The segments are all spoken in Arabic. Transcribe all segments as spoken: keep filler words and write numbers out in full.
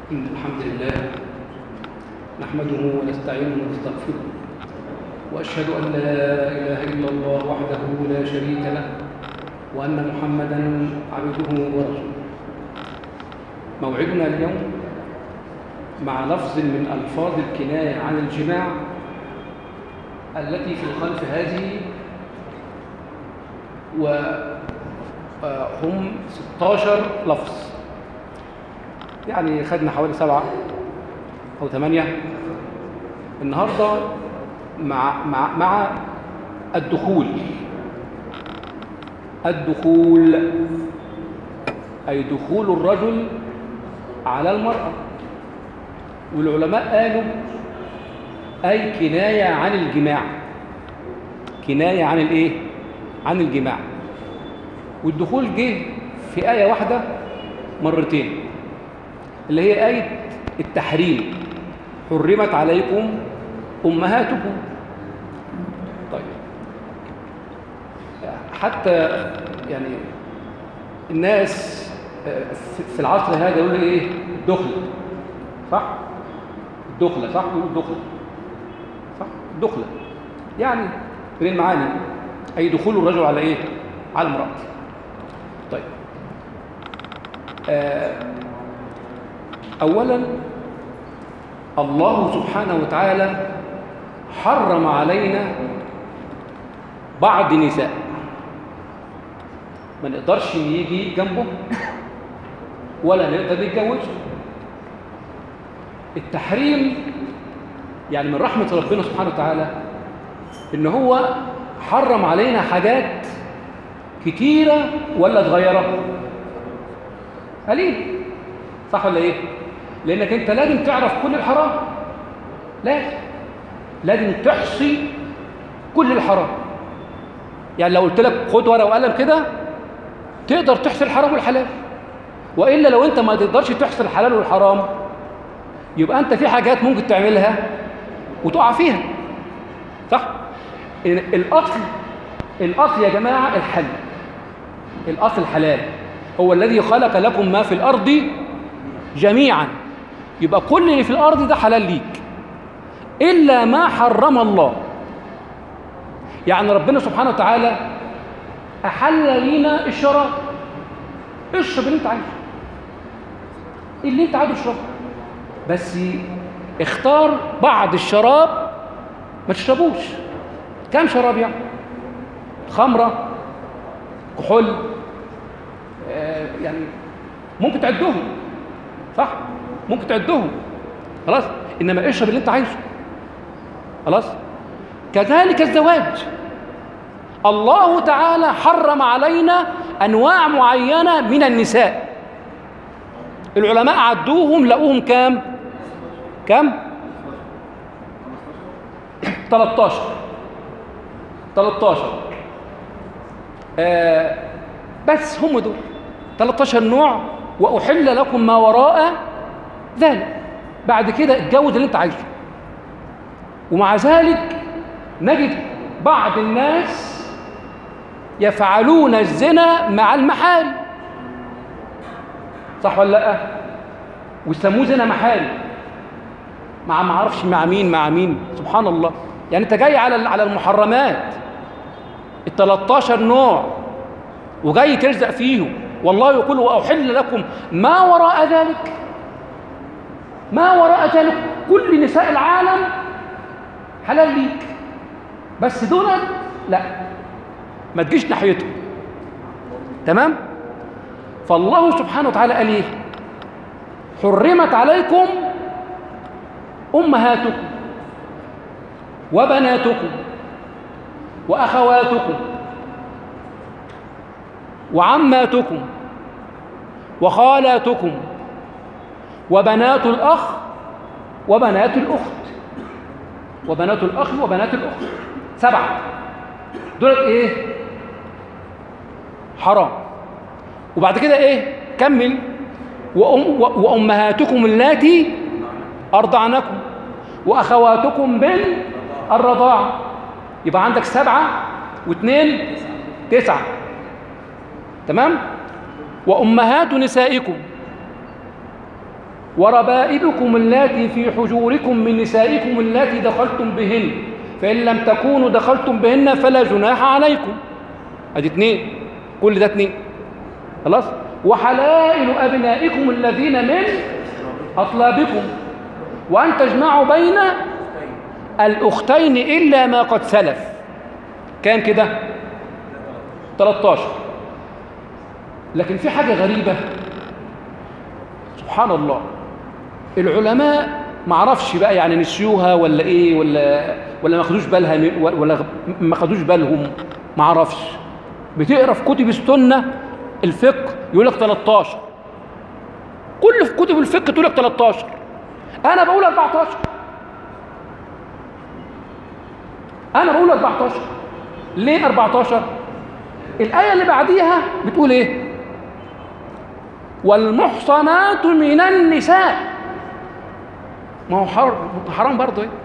إن الحمد لله نحمده ونستعينه ونستغفره وأشهد أن لا إله إلا الله وحده لا شريك له وأن محمدًا عبده ورسوله. موعدنا اليوم مع لفظ من ألفاظ الكناية عن الجماع التي في الخلف هذه، وهم ستة عشر لفظ، يعني خدنا حوالي سبعة أو ثمانية النهاردة مع, مع, مع الدخول. الدخول أي دخول الرجل على المرأة، والعلماء قالوا أي كناية عن الجماع، كناية عن الإيه؟ عن الجماع. والدخول جه في آية واحدة مرتين، اللي هي آية التحريم، حرمت عليكم أمهاتكم. طيب، حتى يعني الناس في العصر هذا يقول لي ايه؟ الدخل، صح؟ الدخلة، صح؟ يقول الدخلة، صح؟ الدخلة يعني من المعاني أي دخول الرجل على ايه؟ على المرأة. طيب، آه أولا الله سبحانه وتعالى حرم علينا بعض نساء ما نقدرش يجي جنبه ولا نقدر نتجوزه. التحريم يعني من رحمة ربنا سبحانه وتعالى إن هو حرم علينا حاجات كتيرة ولا صغيرة؟ قليل، صح ولا إيه؟ لأنك أنت لازم تعرف كل الحرام، لازم لازم تحصي كل الحرام. يعني لو قلت لك خد ورقة وقلم كده تقدر تحصي الحرام والحلال، وإلا لو أنت ما تقدرش تحصي الحلال والحرام يبقى أنت في حاجات ممكن تعملها وتقع فيها، صح؟ الأصل الأصل يا جماعة الحل، الأصل الحلال، هو الذي خلق لكم ما في الأرض جميعا، يبقى كل اللي في الأرض ده حلال ليك إلا ما حرم الله. يعني ربنا سبحانه وتعالى أحل لينا الشراب، اشرب اللي انت عايزه، اللي انت عايزه اشربه، بس اختار بعض الشراب ما تشربوش. كم شراب يعني؟ خمرة، كحول، آه يعني ممكن تعدهم، صح؟ ممكن تعدهم، خلاص؟ إنما اشرب اللي انت عايزه، خلاص؟ كذلك الزواج، الله تعالى حرم علينا أنواع معينة من النساء، العلماء عدوهم لقوهم كام؟ كام؟ ثلاثة عشر ثلاثة عشر آه بس هم دول ثلاثة عشر نوع، وأحل لكم ما وراء ذلك. بعد كده اتجوز اللي انت عايزه. ومع ذلك نجد بعض الناس يفعلون الزنا مع المحارم، صح ولا لا؟ ويسموه زنا محارم، مع ما اعرفش مع مين مع مين سبحان الله. يعني انت جاي على على المحرمات ال ثلاثة عشر نوع وجاي ترزق فيهم، والله يقول واحل لكم ما وراء ذلك، ما وراء ذلك كل نساء العالم حلال ليك، بس دول لا، ما تجيش ناحيتهم. تمام؟ فالله سبحانه وتعالى قال ايه؟ حرمت عليكم امهاتكم وبناتكم واخواتكم وعماتكم وخالاتكم وبنات الاخ وبنات الاخت، وبنات الاخ وبنات الاخت، سبعه دول ايه؟ حرام. وبعد كده ايه؟ كمل، وأم وامهاتكم اللاتي ارضعنكم واخواتكم من الرضاعه، يبقى عندك سبعه واثنين تسعه. تمام؟ وامهات نسائكم وربائبكم اللاتي في حجوركم من نسائكم اللاتي دخلتم بهن فإن لم تكونوا دخلتم بهن فلا جناح عليكم. ادي اتنين، كل ده اتنين خلاص. وحلائل أبنائكم الذين من أطلابكم وأن تجمعوا بين الأختين إلا ما قد سلف. كام كده؟ ثلاثة عشر. لكن في حاجة غريبة سبحان الله، العلماء ما عرفش بقى يعني نسيوها ولا ايه ولا ولا ما خدوش بالها ولا ما خدوش بالهم، ما عرفش. بتقرا في كتب السنه الفقه يقول لك ثلاثة عشر، كل في كتب الفقه تقول لك ثلاثة عشر، انا بقول أربعة عشر، انا بقول أربعة عشر. ليه أربعة عشر؟ الايه اللي بعديها بتقول ايه؟ والمحصنات من النساء. ما هو حرام برضه ايه؟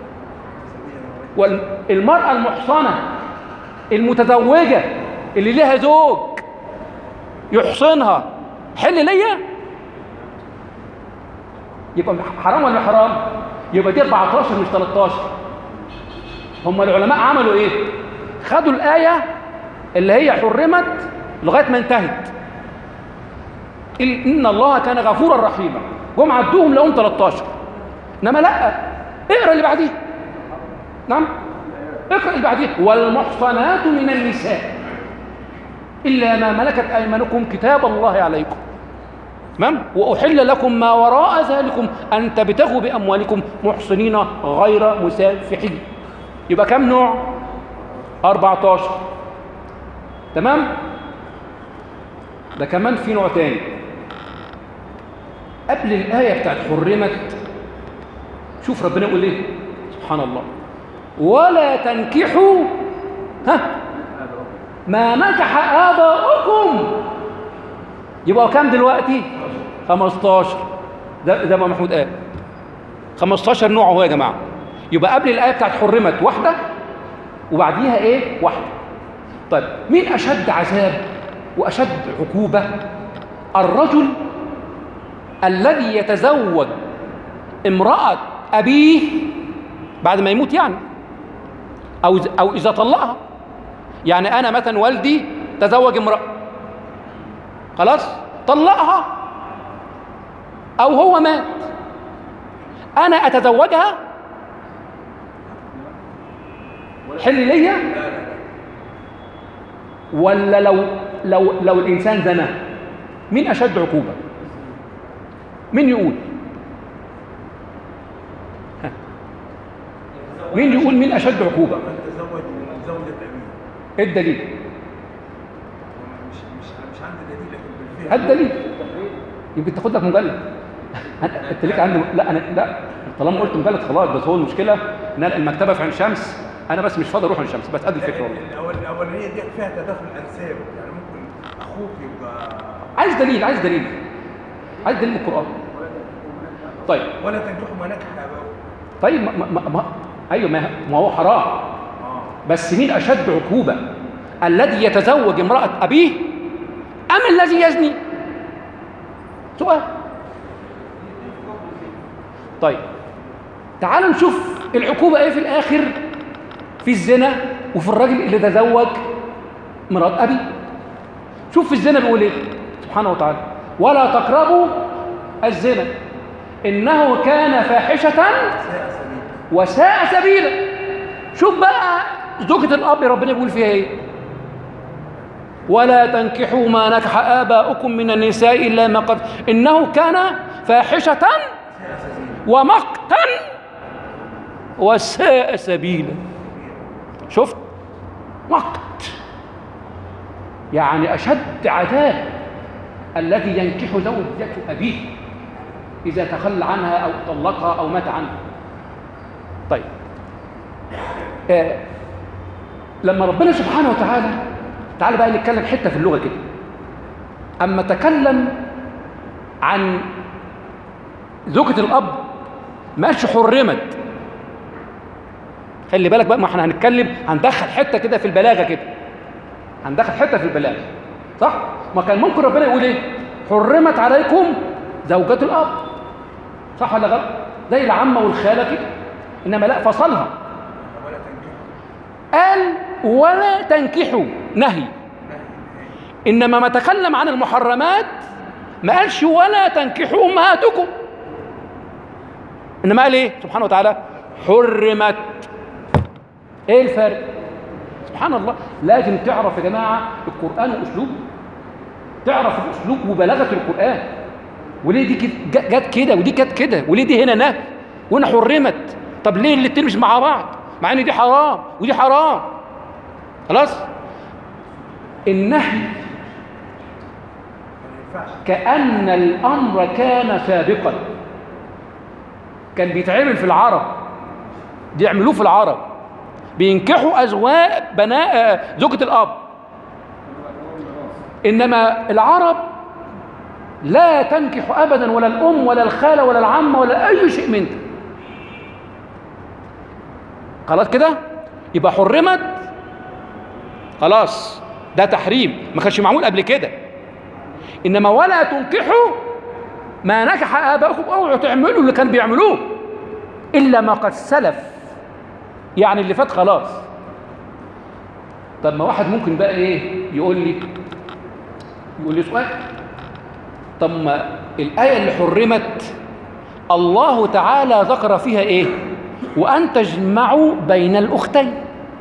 والمرأة المحصنة المتزوجة اللي لها زوج يحصنها حل ليا؟ يبقى حرام ولا حرام؟ يبقى دي أربعة عشر مش ثلاثة عشر. هم العلماء عملوا ايه؟ خدوا الآية اللي هي حرمت لغاية ما انتهت، إن الله كان غفورا رحيما، جم عدوهم لهم ثلاثة عشر. انما لا، اقرا اللي بعديه. نعم اقرا اللي بعديه، والمحصنات من النساء الا ما ملكت ايمانكم كتاب الله عليكم. تمام؟ واحل لكم ما وراء ذلكم ان تبتغوا باموالكم محصنين غير مسافحين. يبقى كم نوع؟ أربعة عشر. تمام؟ ده كمان في نوع تاني قبل الآية بتاعت حرمت. شوف ربنا يقول ايه سبحان الله، ولا تنكحوا ها ما نكح آباؤكم. يبقى كام دلوقتي؟ خمسة عشر. ده ده ما محمود قال خمسة عشر نوع اهو يا جماعة. يبقى قبل الآية بتاعت حرمت واحدة وبعديها ايه؟ واحدة. طيب مين أشد عذاب وأشد عقوبة؟ الرجل الذي يتزوج امرأة أبيه بعد ما يموت يعني، أو أو إذا طلقها. يعني أنا مثلا والدي تزوج امرأة خلاص طلقها أو هو مات، أنا أتزوجها حل ليا؟ ولا لو لو لو الإنسان زنى مين أشد عقوبة؟ مين يقول؟ ها. مين يقول مين أشد عقوبة؟ تزوج من زوجة أبيه. إيه الدليل؟ مش مش مش عندي دليل لكن هات دليل. يمكن تاخد لك مجلد. انت ليك عندي لا انا لا طالما قلت مجلد خلاص. بس هو المشكله ان المكتبه في عين شمس، انا بس مش فاضي اروح عين شمس. بس ادي الفكره والله. الاول الاولانيه دي فيها تداخل انساب، يعني ممكن اخوك يبقى عايز دليل عايز دليل عايز دليل من القران. طيب ولا تنكحوا ما نكح اباؤكم. طيب ما, ما, ما ايوه ما, ما هو حرام. اه بس مين اشد عقوبه؟ الذي يتزوج امراه ابيه ام الذي يزني؟ سؤال. طيب تعالوا نشوف العقوبه ايه في الاخر في الزنا وفي الراجل اللي تزوج مرات ابي. شوف في الزنا بيقول ايه سبحانه وتعالى، ولا تقربوا الزنا انه كان فاحشه وساء سبيلا. شوف بقى زوجة الاب ربنا بيقول فيها ايه، ولا تنكحوا ما نكح آباؤكم من النساء إلا ما قد إنه كان فاحشة ومقتا وساء سبيلا. شفت؟ مقت يعني أشد عذاب الذي ينكح زوجة أبيه إذا تخلى عنها أو طلقها أو مات عنها. طيب آه لما ربنا سبحانه وتعالى، تعال بقى نتكلم حته في اللغه كده، اما تكلم عن زوجة الاب ماشي حرمت. خلي بالك بقى، ما احنا هنتكلم هندخل حته كده في البلاغه كده، هندخل حته في البلاغه صح؟ ما كان ممكن ربنا يقول ايه؟ حرمت عليكم زوجة الاب صح ولا غلط؟ زي العمة والخالة كده، إنما لا فصلها، ولا تنكحوا. قال ولا تنكحوا نهي. إنما ما تكلم عن المحرمات ما قالش ولا تنكحوا أمهاتكم، إنما قال إيه سبحانه وتعالى؟ حرمت. إيه الفرق؟ سبحان الله. لازم تعرف يا جماعة القرآن وأسلوبه، تعرف الأسلوب وبلاغة القرآن، وليه دي جت كده ودي جت كده، وليه دي هنا نهي وهنا حرمت. طب ليه الاتنين مش مع بعض مع ان دي حرام ودي حرام؟ خلاص. النهي كأن الأمر كان سابقا، كان بيتعمل في العرب، بيعملوه في العرب، بينكحوا أزواج بناء زوجة الأب. إنما العرب لا تنكح أبدا ولا الأم ولا الخالة ولا العمة ولا أي شيء من ده. خلاص كده؟ يبقى حرمت، خلاص ده تحريم ما كانش معمول قبل كده. إنما ولا تنكحوا ما نكح آباؤكم، اوعوا تعملوا اللي كان بيعملوه إلا ما قد سلف، يعني اللي فات خلاص. طب ما واحد ممكن بقى إيه يقول لي يقول لي سؤال، طب ما الآية اللي حرمت الله تعالى ذكر فيها إيه؟ وأن تجمعوا بين الأختين،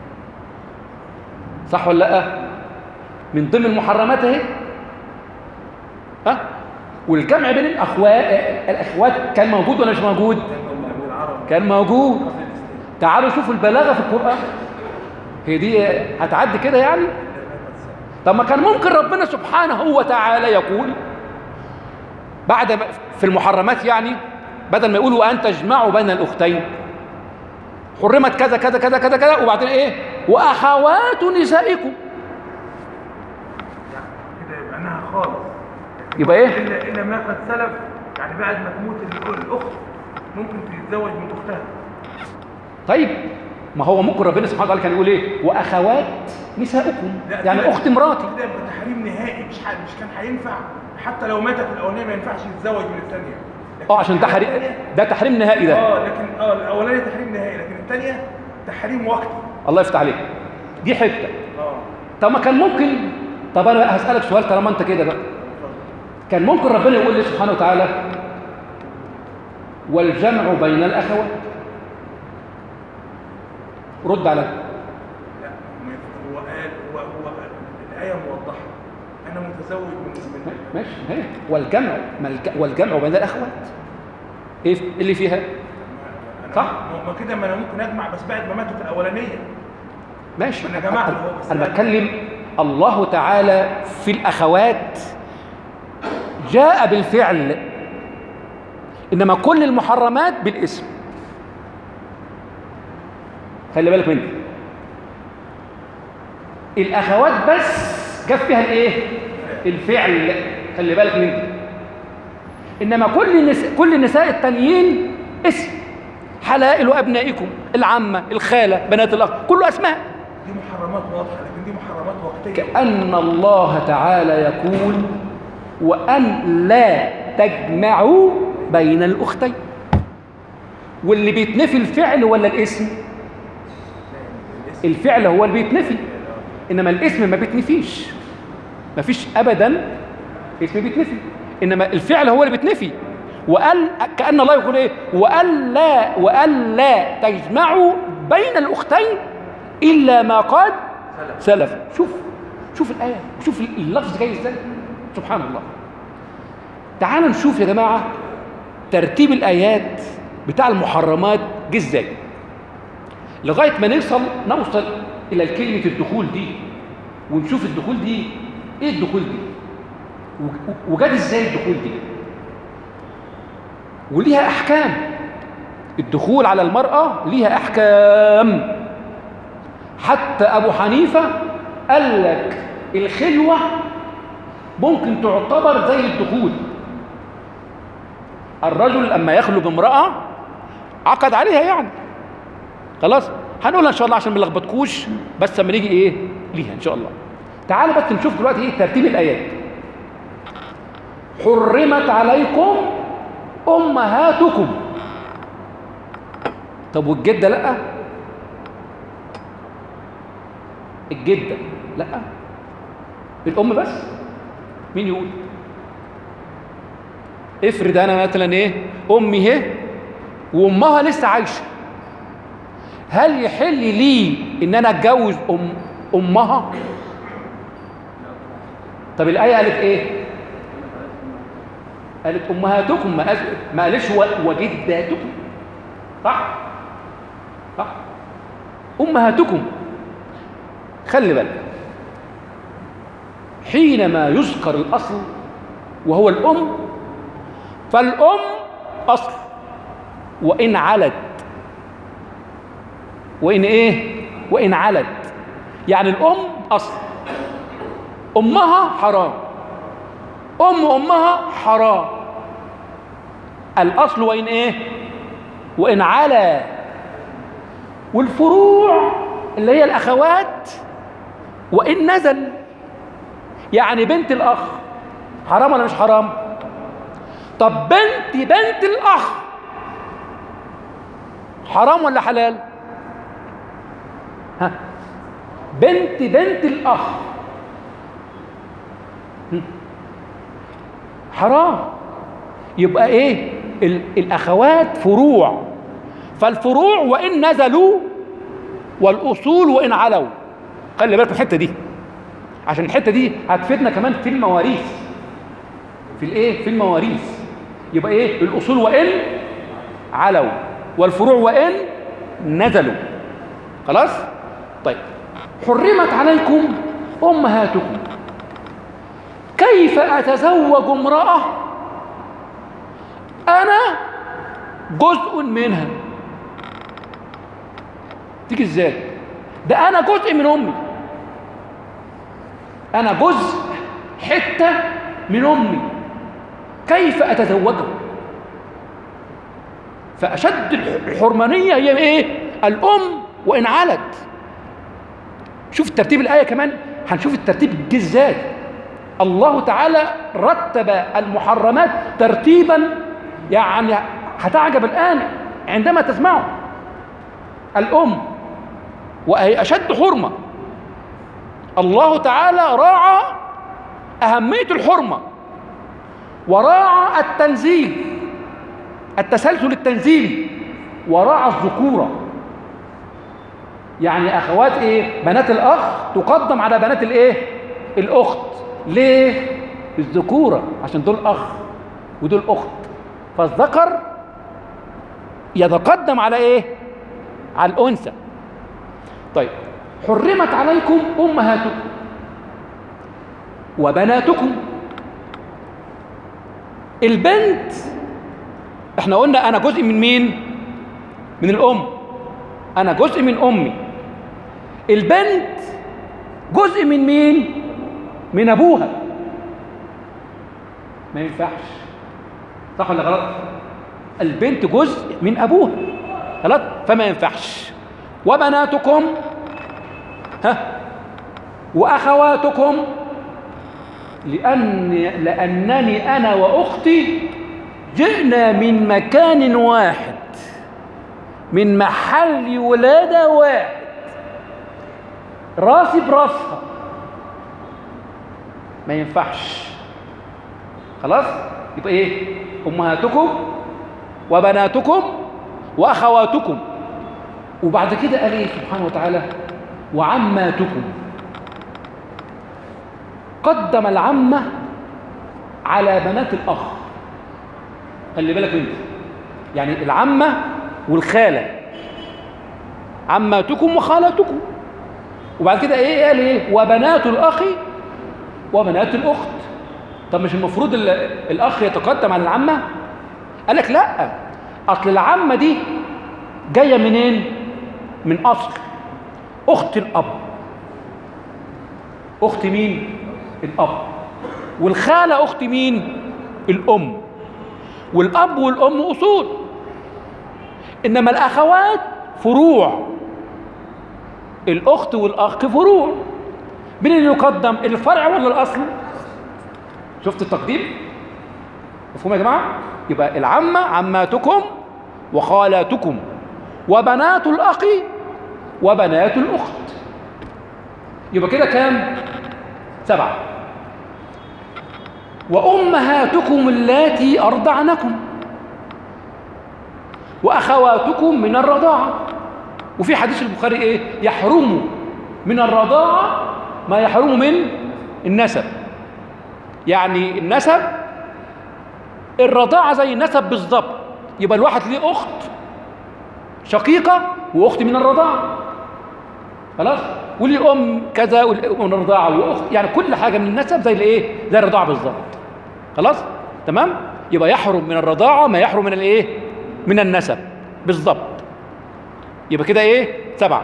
صح ولا لا؟ من ضمن المحرمات اهي. ها؟ والجمع بين الأخوات الأخوات كان موجود ولا مش موجود؟ كان موجود. تعالوا شوفوا البلاغة في القرآن، هي دي هتعدي كده يعني؟ طب ما كان ممكن ربنا سبحانه وتعالى يقول بعد في المحرمات، يعني بدل ما يقولوا وأن تجمعوا بين الأختين حرمت كذا كذا كذا كذا كذا، وبعدين ايه؟ واخوات نسائكم. كده يبقى انها خالص، يبقى ايه؟ الا الا ما قد سلف، يعني بعد ما تموت الاخت ممكن تتزوج من اختها. طيب ما هو ممكن ربنا سبحانه وتعالى كان يقول ايه؟ واخوات نسائكم، يعني اخت مراتي. كده يبقى تحريم نهائي، مش مش كان هينفع حتى لو ماتت الاولانيه ما ينفعش يتزوج من الثانيه. اه عشان ده حريم، ده تحريم نهائي ده. اه لكن اه الاولانيه تحريم نهائي، لكن الثانيه تحريم وقتي. الله يفتح عليك، دي حته. اه طب ما كان ممكن، طب انا هسالك سؤال طالما انت كده بقى، كان ممكن ربنا يقول لي سبحانه وتعالى والجمع بين الاخوات؟ رد عليا. لا هو قال هو هو الايه موضحه، انا متزوج من من ماشي هي والجمع والجمع بين الاخوات ايه اللي فيها؟ صح؟ ما كده ما انا ممكن اجمع بس بعد ما ماتت الاولانيه. ماشي انا جمعت اهو، بس انا بتكلم الله تعالى في الاخوات جاء بالفعل، انما كل المحرمات بالاسم. خلي بالك مني، الاخوات بس جاب فيها الايه؟ الفعل. خلي بالك مني، انما كل النساء كل النساء التانيين اسم، حلائل ابنائكم، العمه، الخاله، بنات الاخ، كله اسماء. دي محرمات واضحه، لكن دي محرمات وقتيه. كأن الله تعالى يقول وأن لا تجمعوا بين الأختين. واللي بيتنفي الفعل ولا الاسم؟ الفعل هو اللي بيتنفي، إنما الاسم ما بيتنفيش، ما فيش أبدا اسم بيتنفي، إنما الفعل هو اللي بيتنفي. وقال كأن الله يقول إيه؟ وأن لا وأن لا تجمعوا بين الأختين إلا ما قد سلف. شوف شوف الآية، شوف اللفظ جاي إزاي، سبحان الله. تعالوا نشوف يا جماعة ترتيب الآيات بتاع المحرمات جه إزاي، لغاية ما نوصل نوصل إلى كلمة الدخول دي، ونشوف الدخول دي إيه الدخول دي، وجد إزاي الدخول دي، وليها أحكام. الدخول على المرأة ليها أحكام. حتى أبو حنيفة قال لك الخلوة ممكن تعتبر زي الدخول. الرجل لما يخلو بامرأة عقد عليها يعني، خلاص هنقولها إن شاء الله عشان ما نلخبطكوش، بس لما نيجي إيه ليها إن شاء الله. تعالوا بس نشوف دلوقتي إيه ترتيب الآيات. حرمت عليكم أمهاتكم. طب والجدة لأ؟ الجدة لأ، الأم بس. مين يقول؟ افرض أنا مثلا إيه، أمي هي وأمها لسه عايشة، هل يحل لي إن أنا أتجوز أم أمها؟ طب الآية قالت إيه؟ قالت أمهاتكم، ما قالش ما قالش وجداتكم. صح؟ صح؟ أمهاتكم. خلي بالك، حينما يذكر الأصل وهو الأم، فالأم أصل وإن علت، وإن إيه؟ وإن علت، يعني الأم أصل، أمها حرام، أم أمها حرام، الأصل وإن إيه؟ وإن علا. والفروع اللي هي الأخوات وإن نزل، يعني بنت الأخ حرام ولا مش حرام؟ طب بنت بنت الأخ حرام ولا حلال؟ ها، بنت بنت الأخ حرام. يبقى ايه؟ الأخوات فروع، فالفروع وإن نزلوا والأصول وإن علوا. خلي بالك من الحتة دي، عشان الحتة دي هتفيدنا كمان في المواريث. في الايه؟ في المواريث. يبقى ايه؟ الأصول وإن علوا والفروع وإن نزلوا. خلاص؟ طيب، حرمت عليكم أمهاتكم. كيف أتزوج امرأة أنا جزء منها؟ تيجي ازاي؟ ده أنا جزء من أمي، أنا جزء حتة من أمي، كيف أتزوجها؟ فأشد الحرمانية هي إيه؟ الأم وإن علت. شوف ترتيب الآية كمان، هنشوف الترتيب جه ازاي. الله تعالى رتب المحرمات ترتيبا يعني هتعجب الآن عندما تسمعه. الأم وهي أشد حرمة، الله تعالى راعى أهمية الحرمة وراعى التنزيل، التسلسل التنزيلي، وراعى الذكورة. يعني أخوات إيه؟ بنات الأخ تقدم على بنات الإيه؟ الأخت. ليه؟ الذكورة، عشان دول أخ ودول أخت، فالذكر يتقدم على إيه؟ على الأنثى. طيب، حرمت عليكم أمهاتكم وبناتكم. البنت احنا قلنا أنا جزء من مين؟ من الأم، أنا جزء من أمي. البنت جزء من مين؟ من أبوها. ما ينفعش، صح ولا غلط؟ البنت جزء من أبوها، غلط؟ فما ينفعش. وبناتكم ها وأخواتكم، لأن لأنني أنا وأختي جئنا من مكان واحد، من محل ولادة واحد، راسي براسها، ما ينفعش. خلاص؟ يبقى ايه؟ أمهاتكم وبناتكم وأخواتكم. وبعد كده قال ايه سبحانه وتعالى؟ وعماتكم. قدم العمة على بنات الأخ. خلي بالك منه، يعني العمة والخالة، عماتكم وخالاتكم. وبعد كده ايه قال ايه؟ وبنات الأخ وبنات الأخت. طب مش المفروض الأخ يتقدم على العمة؟ قال لك لا، أصل العمة دي جاية منين؟ من أصل أخت الأب. أخت مين؟ الأب. والخالة أخت مين؟ الأم. والأب والأم أصول، إنما الأخوات فروع. الأخت والأخ فروع. مين اللي يقدم؟ الفرع ولا الأصل؟ شفت التقديم؟ مفهوم يا جماعة؟ يبقى العمة عماتكم وخالاتكم وبنات الأخ وبنات الأخت. يبقى كده كام؟ سبعة. وأمهاتكم اللاتي أرضعنكم وأخواتكم من الرضاعة. وفي حديث البخاري إيه؟ يحرم من الرضاعة ما يحرم من النسب. يعني النسب الرضاعة زي النسب بالضبط. يبقى الواحد ليه أخت شقيقة وأخت من الرضاعة، خلاص، وليه أم كذا من الرضاعة وأخت، يعني كل حاجة من النسب زي الإيه؟ زي الرضاعة بالضبط، خلاص، تمام. يبقى يحرم من الرضاعة ما يحرم من الإيه؟ من النسب بالضبط. يبقى كده إيه؟ سبعة.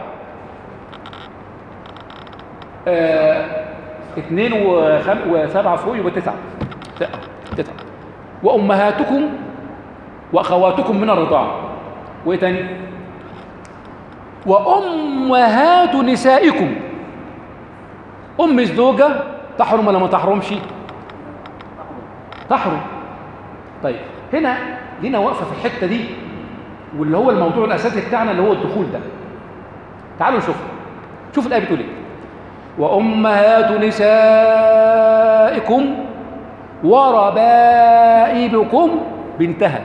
آه، اثنين وخم... وسبعة فوق يبقى تسعة. تسعة. وأمهاتكم وأخواتكم من الرضاعة. وإيه تاني؟ وأمهات نسائكم. أم الزوجة تحرم ولا ما تحرمش؟ تحرم. طيب هنا لينا واقفة في الحتة دي، واللي هو الموضوع الأساسي بتاعنا اللي هو الدخول ده. تعالوا نشوف شوف الآية بتقول إيه. وأمهات نسائكم وربائبكم بنتها.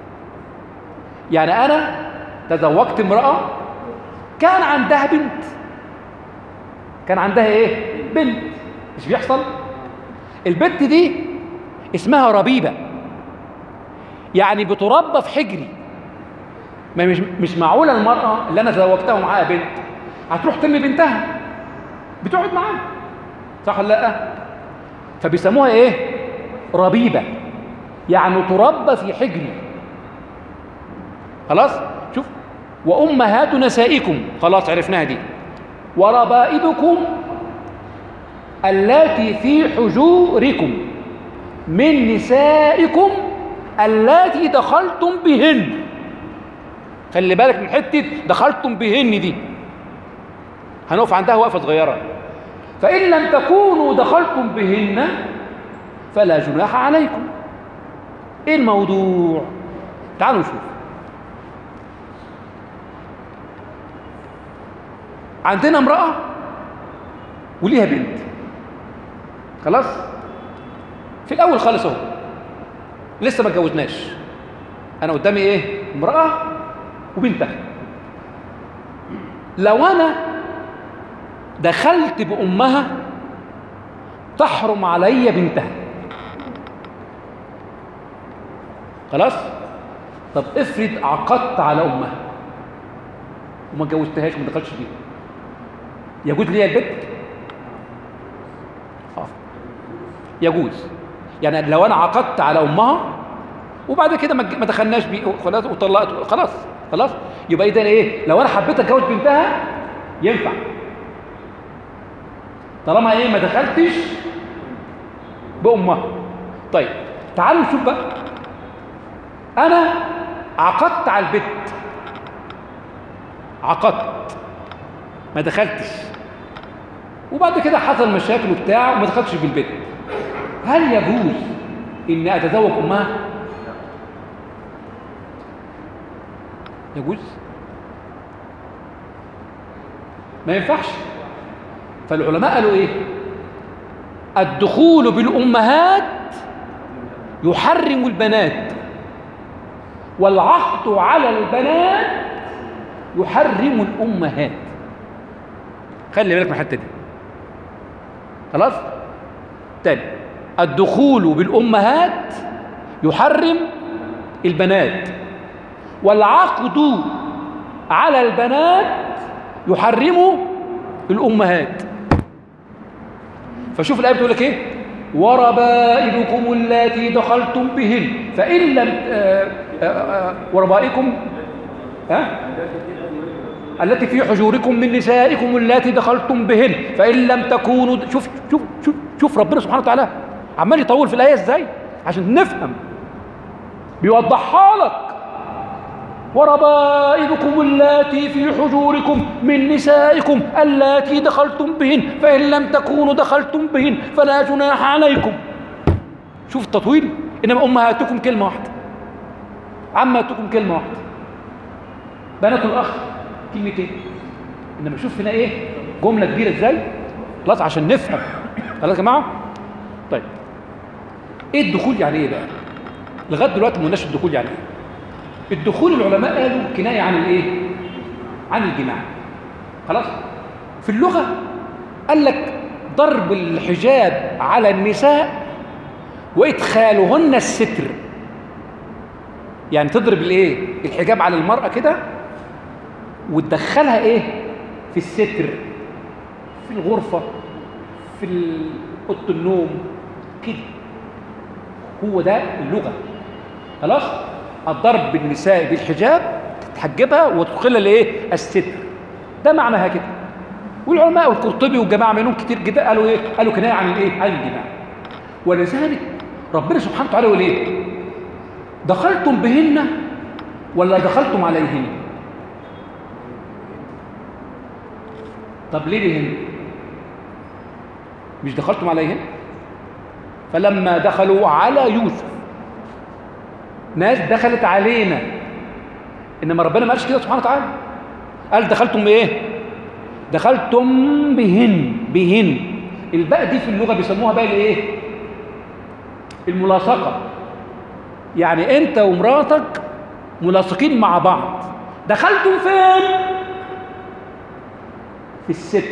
يعني أنا تزوجت امرأة كان عندها بنت، كان عندها إيه؟ بنت. مش بيحصل؟ البنت دي اسمها ربيبة، يعني بتربى في حجري. ما مش مش معقولة المرأة اللي أنا تزوجتها ومعاها بنت هتروح ترمي بنتها، بتقعد معاها، صح ولا لا؟ فبيسموها إيه؟ ربيبة، يعني تربى في حجري. خلاص؟ شوف، وأمهات نسائكم، خلاص عرفناها دي. وربائبكم اللاتي في حجوركم من نسائكم اللاتي دخلتم بهن. خلي بالك من حتة دخلتم بهن دي، هنقف عندها وقفة صغيرة. فإن لم تكونوا دخلتم بهن فلا جناح عليكم. إيه الموضوع؟ تعالوا نشوف. عندنا امرأة وليها بنت، خلاص؟ في الأول خالص اهو لسه ما اتجوزناش، أنا قدامي إيه؟ امرأة وبنتها. لو أنا دخلت بأمها تحرم علي بنتها، خلاص؟ طب افرض عقدت على أمها وما اتجوزتهاش وما دخلتش بيها، يجوز لي البنت؟ اه يجوز. يعني لو انا عقدت على امها وبعد كده ما دخلناش بيه خلاص وطلقت، خلاص خلاص، يبقى اذا ايه؟ لو انا حبيت اتجوز بنتها ينفع طالما ايه؟ ما دخلتش بامها. طيب تعالوا نشوف بقى. انا عقدت على البنت، عقدت ما دخلتش، وبعد كده حصل مشاكل وبتاع وما دخلتش بالبنت، هل يجوز ان اتزوج امها؟ يجوز؟ ما ينفعش. فالعلماء قالوا ايه؟ الدخول بالامهات يحرم البنات، والعقد على البنات يحرم الامهات. خلي بالك من الحته دي، خلاص؟ تاني، الدخول بالامهات يحرم البنات، والعقد على البنات يحرم الامهات. فشوف الايه بتقول لك ايه؟ وربائبكم اللاتي دخلتم بهن فان لم آآ آآ وربائكم ها التي في حجوركم من نسائكم اللاتي دخلتم بهن فإن لم تكونوا. شوف شوف شوف شوف ربنا سبحانه وتعالى عمال يطول في الآية ازاي عشان نفهم، بيوضحها لك. وربائبكم اللاتي في حجوركم من نسائكم اللاتي دخلتم بهن فإن لم تكونوا دخلتم بهن فلا جناح عليكم. شوف التطويل، إنما أمهاتكم كلمة واحدة، عماتكم كلمة واحدة، بنات الأخ كلمتين. إنما شوف هنا إيه جملة كبيرة إزاي، خلاص عشان نفهم. خلاص يا جماعة. طيب إيه الدخول يعني إيه بقى؟ لغاية دلوقتي ما قلناش الدخول يعني إيه. الدخول العلماء قالوا كناية عن الإيه؟ عن الجماع. خلاص. في اللغة قال لك ضرب الحجاب على النساء وإدخالهن الستر. يعني تضرب الإيه؟ الحجاب على المرأة كده وتدخلها إيه؟ في الستر، في الغرفة، في أوضة النوم كده. هو ده اللغة. خلاص. الضرب بالنساء بالحجاب تحجبها وتدخلها لإيه؟ الستر. ده معناها كده. والعلماء والقرطبي والجماعة منهم كتير جدا قالوا إيه؟ قالوا كناية عن الإيه؟ عن الجماع. ولذلك ربنا سبحانه وتعالى يقول إيه؟ دخلتم بهن ولا دخلتم عليهن؟ طب ليه بهن؟ مش دخلتم عليهن؟ فلما دخلوا على يوسف ناس دخلت علينا، إنما ربنا ما قالش كده سبحانه وتعالى. قال دخلتم بإيه؟ دخلتم بهن. بهن الباء دي في اللغة بيسموها بقى الإيه؟ الملاصقة. يعني أنت ومراتك ملاصقين مع بعض. دخلتم فين؟ في الستر.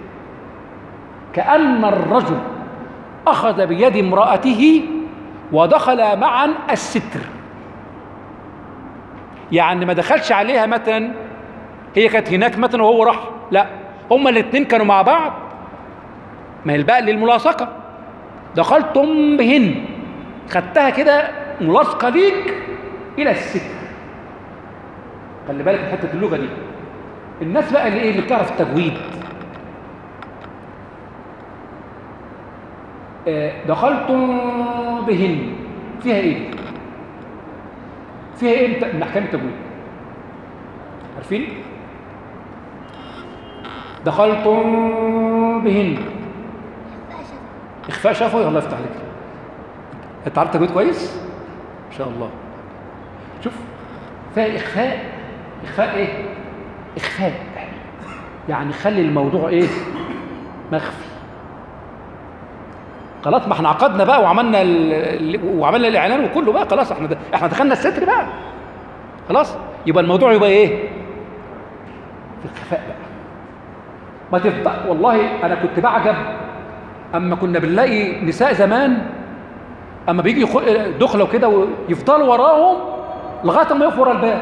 كأن الرجل أخذ بيد امرأته ودخل معا الستر. يعني ما دخلش عليها مثلا هي كانت هناك مثلا وهو راح، لا، هما الاثنين كانوا مع بعض. ما هي الباء للملاصقة. دخلتم بهن، خدتها كده ملاصقة ليك إلى الستر. خلي بالك من حتة اللغة دي. الناس بقى اللي إيه اللي بتعرف التجويد، آه دخلتم بهن فيها إيه؟ فيها إيه من أحكام التجويد؟ عارفين؟ دخلتم بهن إخفاء شفوي. الله يفتح عليك. أنت عارف تجويد كويس؟ إن شاء الله. شوف فيها إخفاء. إخفاء إيه؟ إخفاء يعني خلي الموضوع إيه؟ مخفي. خلاص ما احنا عقدنا بقى وعملنا ال... وعملنا الإعلان وكله بقى. خلاص احنا د... احنا دخلنا الستر بقى. خلاص يبقى الموضوع يبقى إيه؟ في الخفاء بقى. ما تفضل. والله أنا كنت بعجب أما كنا بنلاقي نساء زمان أما بيجي دخلوا كده ويفضلوا وراهم لغاية ما يقفوا ورا الباب.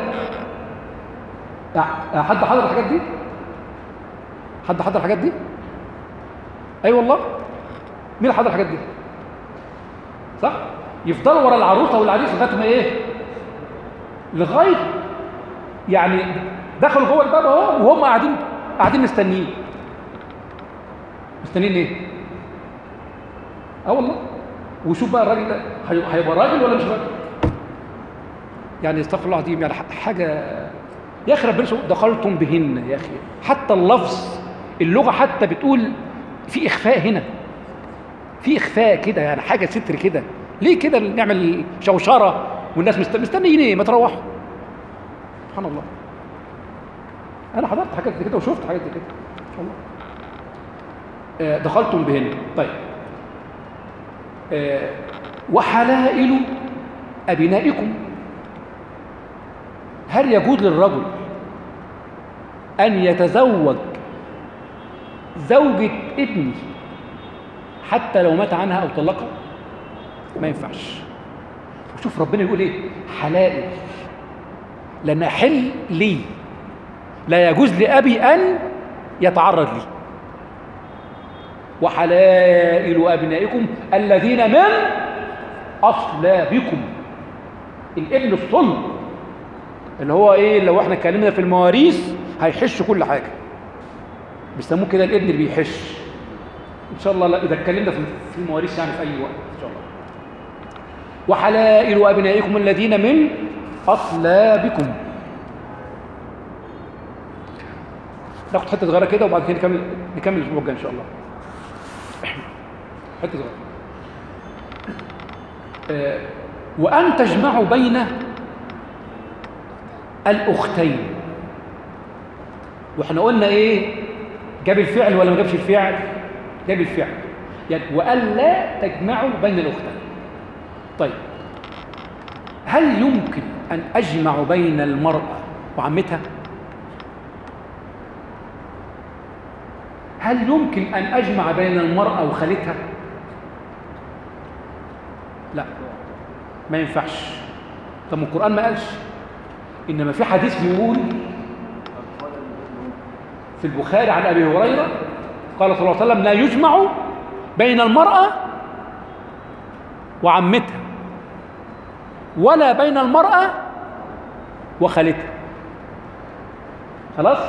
حد حضر الحاجات دي؟ حد حضر الحاجات دي؟ أي أيوة والله. مين اللي حضر الحاجات دي؟ صح؟ يفضلوا ورا العروسة والعريس لغاية ما إيه؟ لغاية يعني دخلوا جوه الباب أهو وهم قاعدين قاعدين مستنيين. مستنيين إيه؟ اه والله. وشوف بقى الراجل ده هيبقى راجل ولا مش راجل؟ يعني استغفر الله العظيم. يعني حاجه يا اخي ربنا دخلتم بهن. يا اخي حتى اللفظ اللغه حتى بتقول في اخفاء هنا، في اخفاء كده، يعني حاجه ستر كده. ليه كده نعمل شوشره والناس مستنيين ايه؟ ما تروحوا. سبحان الله. انا حضرت حاجات زي كده وشفت حاجات زي كده. سبحان الله. آه دخلتم بهن. طيب آه وحلائل أبنائكم. هل يجوز للرجل أن يتزوج زوجة ابني حتى لو مات عنها أو طلقها؟ ما ينفعش. شوف ربنا يقول إيه؟ حلائل. لأن حل لي، لا يجوز لأبي أن يتعرض لي. وحلائل أبنائكم الذين من أصلابكم. الابن الصلب اللي هو إيه؟ لو إحنا اتكلمنا في المواريث هيحش كل حاجة، بيسموه كده الابن اللي بيحش. إن شاء الله لا إذا اتكلمنا في المواريث يعني في أي وقت إن شاء الله. وحلائل أبنائكم الذين من أصلابكم. ناخد حتة صغيرة كده وبعد كده نكمل نكمل الأسبوع الجاي إن شاء الله. حتة صغيرة. آه وأن تجمعوا بين الأختين. وإحنا قلنا إيه؟ جاب الفعل ولا ما جابش الفعل؟ جاب الفعل. يعني وألا تجمعوا بين الأختين. طيب هل يمكن أن أجمع بين المرأة وعمتها؟ هل يمكن أن أجمع بين المرأة وخالتها؟ لا، ما ينفعش. طب القرآن ما قالش، إنما في حديث بيقول في البخاري عن أبي هريرة قال صلى الله عليه وسلم: لا يجمع بين المرأة وعمتها ولا بين المرأة وخالتها. خلاص؟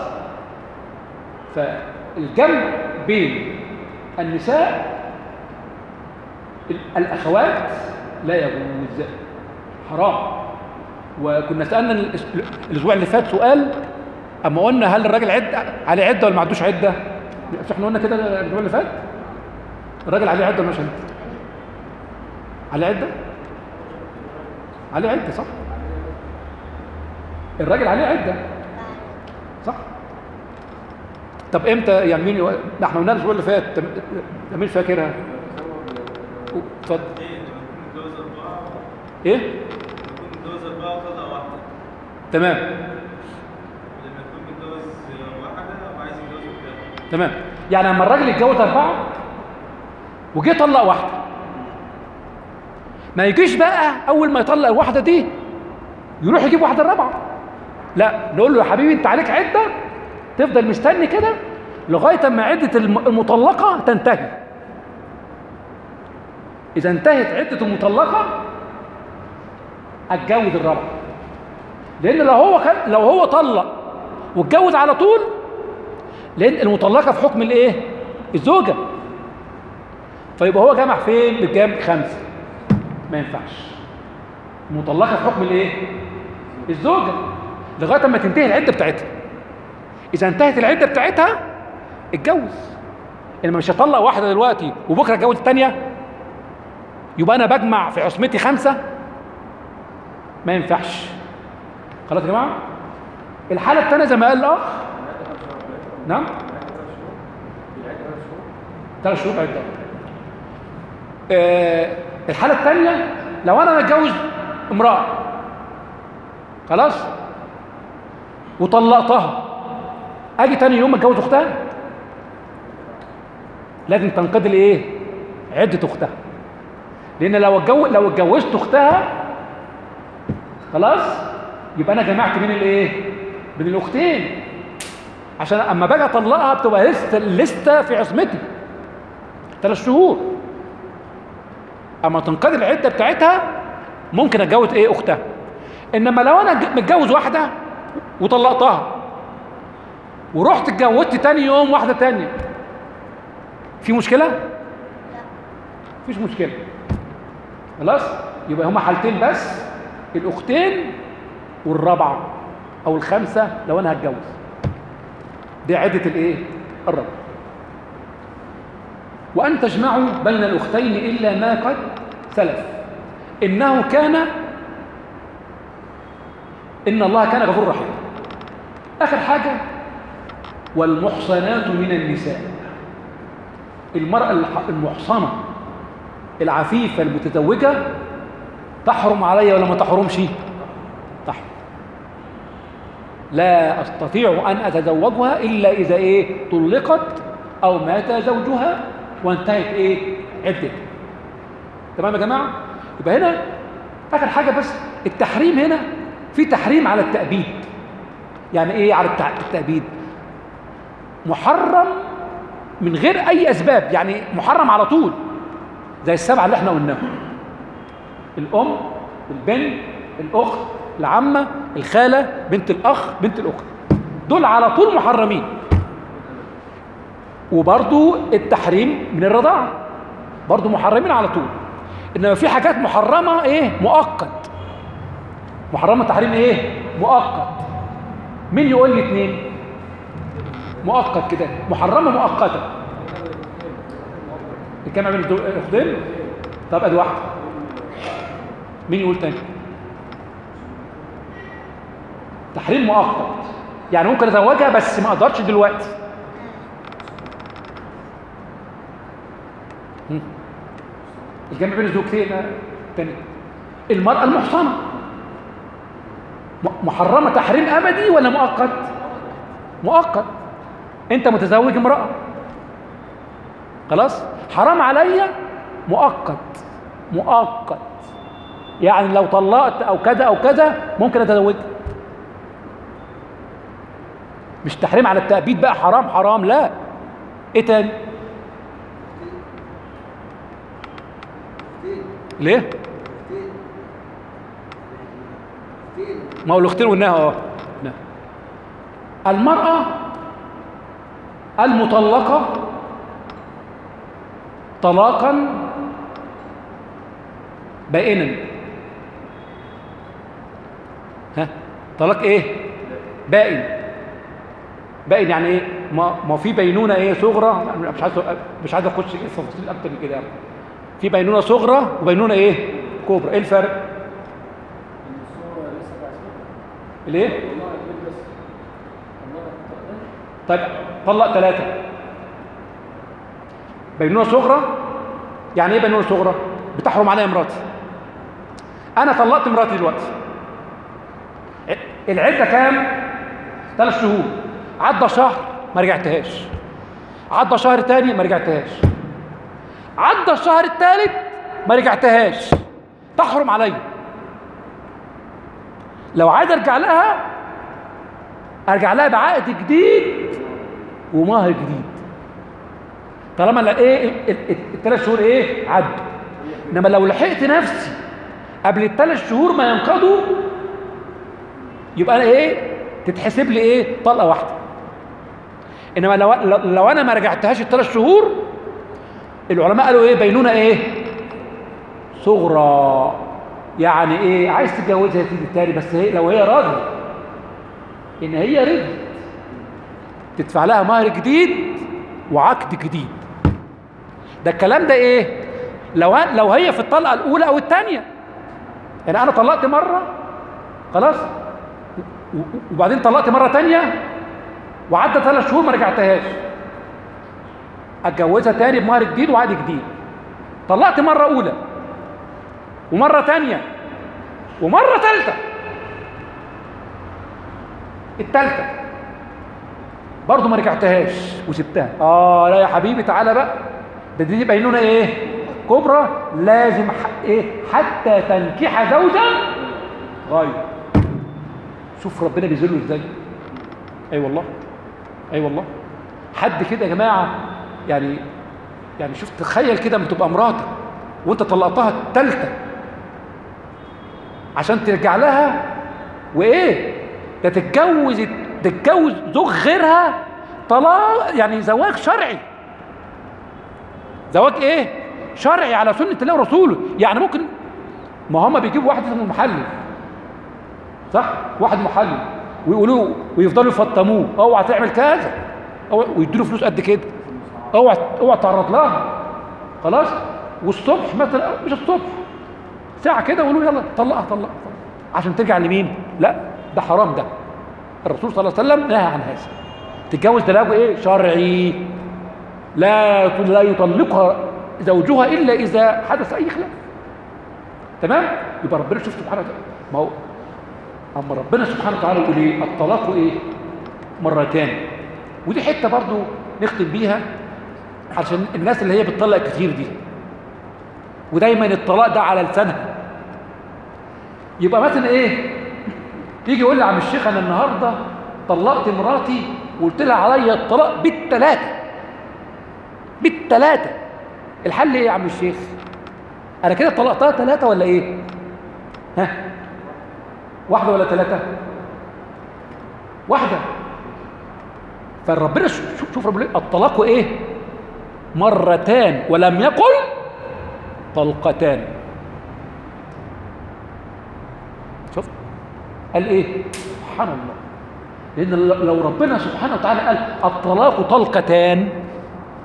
فالجمع بين النساء الأخوات لا يجوز، حرام. وكنا سألنا الأسبوع اللي فات سؤال، أما قلنا هل الراجل عد عليه عدة ولا ما عندوش عدة؟ مش احنا قلنا كده الأسبوع اللي فات؟ الراجل عليه عدة ولا مش عدة؟ عليه عدة؟ عليه عدة صح؟ الراجل عليه عدة صح؟ طب امتى يعني مين؟ ده احنا قلنا الأسبوع اللي فات، ده مين فاكرها؟ اتفضل. ايه؟ متجوز أربعة وطلقة واحدة. تمام. لما يكون متجوز واحدة وعايز يتجوز واحدة. تمام. يعني لما الراجل يتجوز أربعة وجه طلق واحدة، ما يجيش بقى أول ما يطلق الواحدة دي يروح يجيب واحدة رابعة. لا، نقول له يا حبيبي أنت عليك عدة، تفضل مستني كده لغاية ما عدة المطلقة تنتهي. إذا انتهت عدة المطلقة اتجوز الرابعة، لأن لو هو كان لو هو طلق واتجوز على طول، لأن المطلقة في حكم الإيه؟ الزوجة، فيبقى هو جمع فين؟ بالجمع خمسة. ما ينفعش. المطلقة في حكم الإيه؟ الزوجة لغاية ما تنتهي العدة بتاعتها. إذا انتهت العدة بتاعتها اتجوز. إنما مش هطلق واحدة دلوقتي وبكرة اتجوز الثانية، يبقى أنا بجمع في عصمتي خمسة. ما ينفعش. خلاص يا جماعة؟ الحالة الثانية زي ما قال الأخ، نعم؟ ثلاث شهور عدة. آه الحالة الثانية لو أنا متجوز امرأة خلاص وطلقتها، أجي تاني يوم أتجوز أختها، لازم تنقضي الإيه؟ عدة أختها. لأن لو اتجوز لو اتجوزت أختها خلاص يبقى أنا جمعت بين الإيه؟ بين الأختين، عشان أما باجي أطلقها بتبقى لسه لسه في عصمتي ثلاث شهور. أما تنقضي العدة بتاعتها ممكن أتجوز إيه؟ أختها. إنما لو أنا متجوز واحدة وطلقتها ورحت اتجوزت تاني يوم واحدة تانية، في مشكلة؟ لا، مفيش مشكلة. خلاص؟ يبقى هما حالتين بس، الأختين والرابعة أو الخامسة لو أنا هتجوز. دي عدة الإيه؟ الرابعة. وأن تجمعوا بين الأختين إلا ما قد سلف إنه كان إن الله كان غفور رحيم. آخر حاجة، والمحصنات من النساء، المرأة المحصنة العفيفة المتزوجة تحرم علي ولا ما تحرمش؟ تحرم. لا أستطيع أن أتزوجها إلا إذا إيه؟ طلقت أو مات زوجها وانتهت إيه؟ عدتها. تمام يا جماعة؟ يبقى هنا آخر حاجة بس، التحريم هنا في تحريم على التأبيد. يعني إيه على التأبيد؟ محرم من غير أي أسباب، يعني محرم على طول، زي السبعة اللي احنا قلناهم: الأم، البنت، الأخت، العمة، الخالة، بنت الأخ، بنت الأخت، دول على طول محرمين. وبرضو التحريم من الرضاعة برضو محرمين على طول. إنما في حاجات محرمة إيه؟ مؤقت. محرمة تحريم إيه؟ مؤقت. مين يقول لي اتنين؟ مؤقت كده، محرمة مؤقتة. الجمع بين الأختين؟ طب أدي واحدة. مين يقول تاني؟ تحريم مؤقت، يعني ممكن اتزوجها بس ما اقدرش دلوقتي. هم. الجمع بين الزوجتين تاني. المرأة المحصنة محرمة تحريم أبدي ولا مؤقت؟ مؤقت. أنت متزوج امرأة خلاص، حرام عليا مؤقت مؤقت، يعني لو طلقت أو كذا أو كذا ممكن أتزوجها. مش تحريم على التأبيد بقى، حرام حرام، لا. إيه تاني؟ ليه؟ ما هو الاختين والنهي اه. المرأة المطلقة طلاقا بائنا. ها؟ طلاق ايه؟ بائن. بائن يعني ايه؟ ما ما في بينونة ايه صغرى، مش عايز مش عايز اخش في تفاصيل اكتر من كده. في بينونة صغرى وبينونة ايه؟ كبرى. ايه الفرق؟ ليه؟ طيب طلق ثلاثة. بينونة صغرى يعني ايه بينونة صغرى؟ بتحرم عليا مراتي. انا طلقت مراتي دلوقتي، العدة كام؟ ثلاث شهور. عدى شهر ما رجعتهاش، عدى شهر تاني ما رجعتهاش، عدى الشهر الثالث ما رجعتهاش، تحرم عليا. لو عايز ارجع لها ارجع لها بعقد جديد ومهر جديد، طالما لا ايه الثلاث شهور ايه عدوا. انما لو لحقت نفسي قبل الثلاث شهور ما ينقضوا يبقى انا ايه تتحسب لي ايه طلقه واحده. انما لو لو انا ما رجعتهاش الثلاث شهور، العلماء قالوا ايه بينونه ايه صغرى. يعني ايه عايز تتجوزها يا سيدي التاني، بس هي لو هي راضيه ان هي رضت تدفع لها مهر جديد وعقد جديد. ده الكلام ده ايه لو لو هي في الطلقه الاولى او الثانيه. يعني انا طلقت مره خلاص وبعدين طلقت مره ثانيه وعدى ثلاث شهور ما رجعتهاش، اتجوزها تاني بمهر جديد وعقد جديد. طلقت مره اولى ومره ثانيه ومره ثالثه، الثالثه برضه ما رجعتهاش وسبتها، اه لا يا حبيبي تعالى بقى، ده دي بينونه ايه كبرى، لازم ح... ايه حتى تنكح زوجا غير. شوف ربنا بيذله ازاي. اي أيوة والله اي أيوة والله. حد كده يا جماعه يعني يعني شوف تخيل كده لما تبقى مراتك وانت طلقتها الثالثه عشان ترجع لها وايه ده تتجوز تتجوز زوج غيرها، طلاق يعني زواج شرعي، زواج ايه شرعي على سنه الله ورسوله. يعني ممكن ما هم بيجيبوا واحد اسمه محلل صح، واحد محلل ويقولوا ويفضلوا يفطموه اوعى تعمل كذا ويديله فلوس قد كده، اوعى اوعى تعرض لها خلاص. والصبح مثلا مش الصبح ساعه كده ويقولوا يلا طلقها طلقها عشان ترجع لمين؟ لا ده حرام. ده الرسول صلى الله عليه وسلم نهى عن هذا. تتجوز ده له ايه شرعي، لا لا يطلقها زوجها الا اذا حدث اي خلاف. تمام؟ يبقى ربنا شوف سبحانه وتعالى، ما هو اما ربنا سبحانه وتعالى يقول ايه الطلاق ايه مرتان. ودي حته برضو نختم بيها عشان الناس اللي هي بتطلق كتير دي ودايما الطلاق ده على لسانها. يبقى مثلا ايه يجي يقول لي عم الشيخ انا النهارده طلقت مراتي وقلت لها عليا الطلاق بالثلاثه بالثلاثه، الحل ايه يا عم الشيخ؟ انا كده طلقتها ثلاثه ولا ايه؟ ها واحده ولا ثلاثه؟ واحده. فربنا شوف ربنا الطلاق ايه مرتان ولم يقل طلقتان. شوف قال ايه سبحان الله. لان لو ربنا سبحانه وتعالى قال الطلاق طلقتان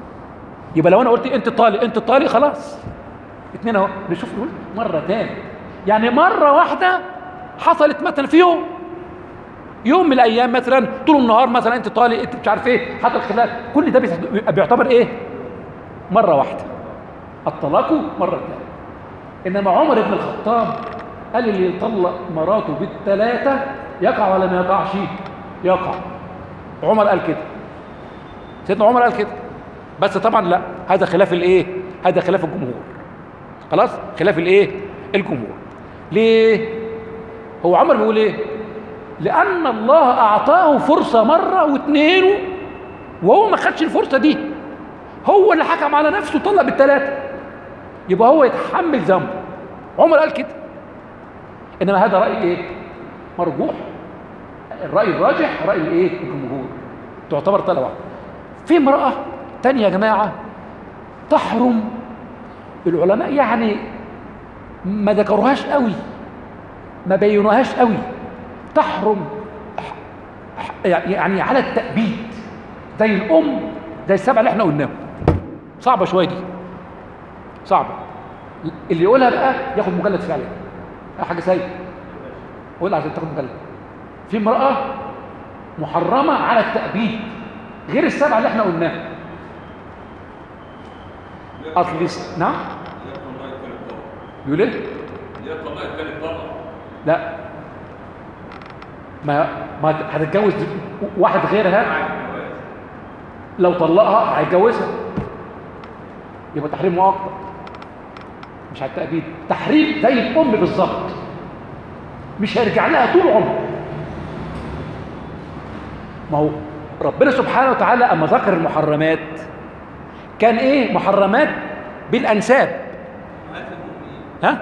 يبقى لو انا قلت انت طالق انت طالق خلاص اتنين اهو. نشوف نقول مرتان يعني مرة واحدة حصلت مثلا في يوم يوم من الايام مثلا طول النهار مثلا انت طالق انت مش عارف ايه حصل خلاف، كل ده بيعتبر ايه؟ مرة واحدة. الطلاق مرتين. انما عمر بن الخطاب قال اللي يطلق مراته بالثلاثة يقع ولا ما يقعش؟ يقع. عمر قال كده، سيدنا عمر قال كده. بس طبعا لا، هذا خلاف الايه؟ هذا خلاف الجمهور. خلاص؟ خلاف الايه؟ الجمهور. ليه؟ هو عمر بيقول ايه؟ لأن الله أعطاه فرصة مرة واثنين وهو ما خدش الفرصة دي، هو اللي حكم على نفسه طلق بالثلاثة، يبقى هو يتحمل ذنبه. عمر قال كده. إنما هذا رأي إيه؟ مرجوح. الرأي الراجح رأي الإيه؟ الجمهور. تعتبر طلقة واحدة. في امرأة تانية يا جماعة تحرم، العلماء يعني ما ذكروهاش قوي، ما بينوهاش قوي. تحرم يعني على التأبيد زي الأم، زي السبعة اللي احنا قلناهم. صعبة شوية دي، صعبة. اللي يقولها بقى ياخد مجلد فعلا. حاجة سيئة قولها عشان تاخد مجلد. في امرأة محرمة على التأبيد غير السبعة اللي احنا قلناها. أصل نعم يقول ايه؟ لا، ما ما هتتجوز واحد غيرها، لو طلقها هيتجوزها، يبقى تحريم مؤقت مش على التأبيد. تحريم زي الأم بالظبط، مش هيرجع لها طول عمره. ما هو ربنا سبحانه وتعالى أما ذكر المحرمات كان إيه؟ محرمات بالأنساب. ها؟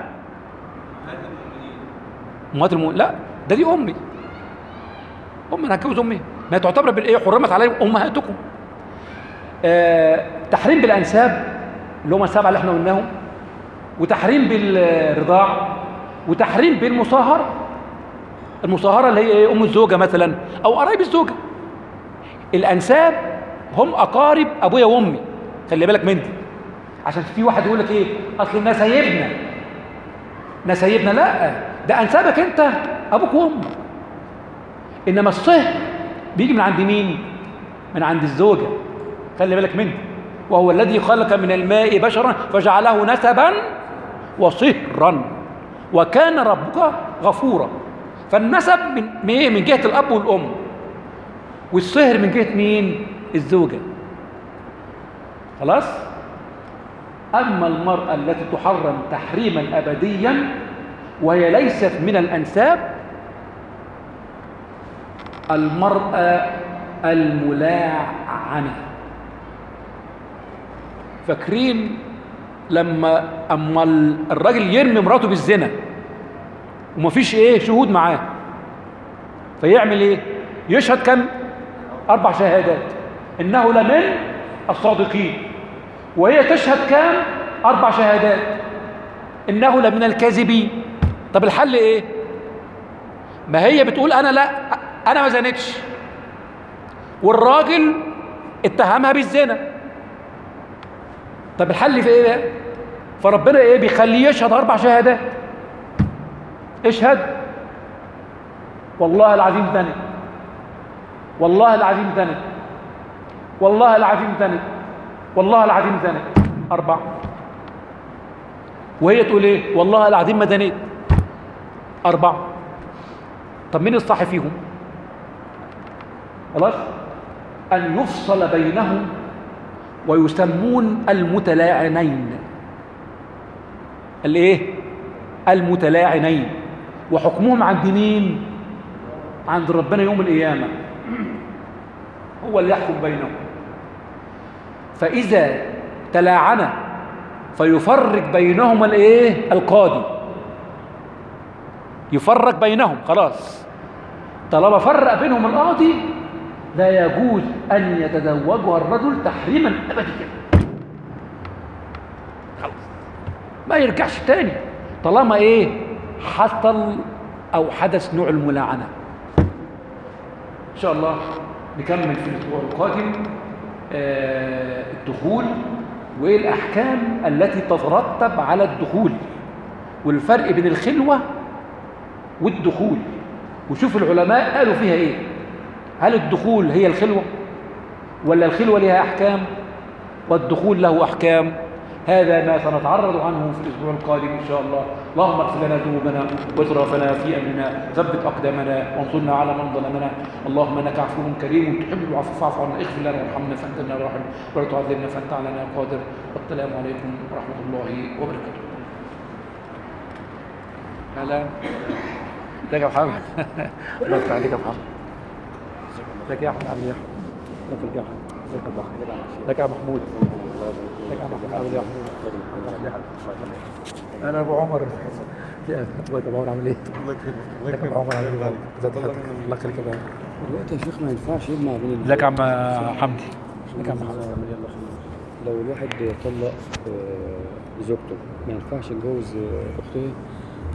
أمهات المؤمنين. لا، ده دي أمي. أمي أنا هتجوز أمي، ما تعتبر بالإيه؟ حرمت عليهم أمهاتكم. آه، تحريم بالأنساب اللي هم السبعة اللي احنا قلناهم، وتحريم بالرضاع، وتحريم بالمصاهرة. المصاهرة اللي هي ايه؟ أم الزوجة مثلا أو قرايب الزوجة. الأنساب هم أقارب أبويا وأمي، خلي بالك من دي، عشان في واحد يقول لك ايه؟ أصل نسايبنا نسايبنا. لا، ده أنسابك أنت أبوك وأمك. إنما الصهر بيجي من عند مين؟ من عند الزوجة، خلي بالك منه. وهو الذي خلق من الماء بشرا فجعله نسبا وصهرا وكان ربك غفورا. فالنسب من من جهة الأب والأم، والصهر من جهة مين؟ الزوجة. خلاص؟ أما المرأة التي تحرم تحريما أبديا وهي ليست من الأنساب، المرأة الملاعنة. فاكرين لما اما الراجل يرمي مراته بالزنا ومفيش ايه شهود معاه، فيعمل ايه؟ يشهد كم؟ اربع شهادات انه لمن الصادقين، وهي تشهد كم؟ اربع شهادات انه لمن الكاذبين. طب الحل ايه؟ ما هي بتقول انا لا، انا ما زنتش، والراجل اتهمها بالزنا. طب الحل في ايه بقى؟ فربنا ايه؟ بيخليه يشهد اربع شهادات. اشهد والله العظيم زنت، والله العظيم زنت، والله العظيم زنت، والله العظيم زنت. اربع. وهي تقول ايه؟ والله العظيم ما زنيت. اربع. طب مين الصح فيهم؟ خلاص؟ ان يفصل بينهم ويسمون المتلاعنين. الايه؟ المتلاعنين. وحكمهم عند مين؟ عند ربنا يوم القيامة، هو اللي يحكم بينهم. فإذا تلاعن فيفرق بينهما الايه؟ القاضي يفرق بينهم. خلاص، طالما فرق بينهم القاضي لا يجوز أن يتزوجها الرجل تحريما أبديا. خلاص، ما يرجعش تاني طالما إيه؟ حصل أو حدث نوع الملاعنة. إن شاء الله نكمل في الأسبوع القادم آه الدخول والأحكام التي تترتب على الدخول، والفرق بين الخلوة والدخول. وشوف العلماء قالوا فيها ايه، هل الدخول هي الخلوة ولا الخلوة لها أحكام والدخول له أحكام؟ هذا ما سنتعرض عنه في الأسبوع القادم إن شاء الله. اللهم اغفر لنا ذنوبنا وإسرافنا في أمرنا، ثبت أقدامنا وانصرنا على من ظلمنا. اللهم إنك عفو كريم تحب العفو فاعف عنا، اغفر لنا وارحمنا فأنت لنا الراحم، ولا تعذبنا فأنت علينا قادر. والسلام عليكم ورحمة الله وبركاته. هلا ازيك يا محمد؟ الله يفتح عليك يا محمد. ازيك يا احمد؟ عامل ايه يا احمد؟ ازيك يا احمد؟ ازيك يا محمود؟ ازيك يا محمود؟ ازيك يا محمود؟ عامل ايه يا محمود؟ انا ابو عمر. ازيك يا ابو عمر؟ عامل ايه؟ الله يكرمك. ازيك يا ابو عمر؟ عامل ايه؟ ازيك حضرتك؟ الله يخليك يا ابو عمر. دلوقتي يا شيخ ما ينفعش يجمع بين ازيك يا عم حمدي؟ ازيك يا عم حمدي؟ يلا خلينا. لو الواحد طلق آه، زوجته ما ينفعش يتجوز آه، اخته؟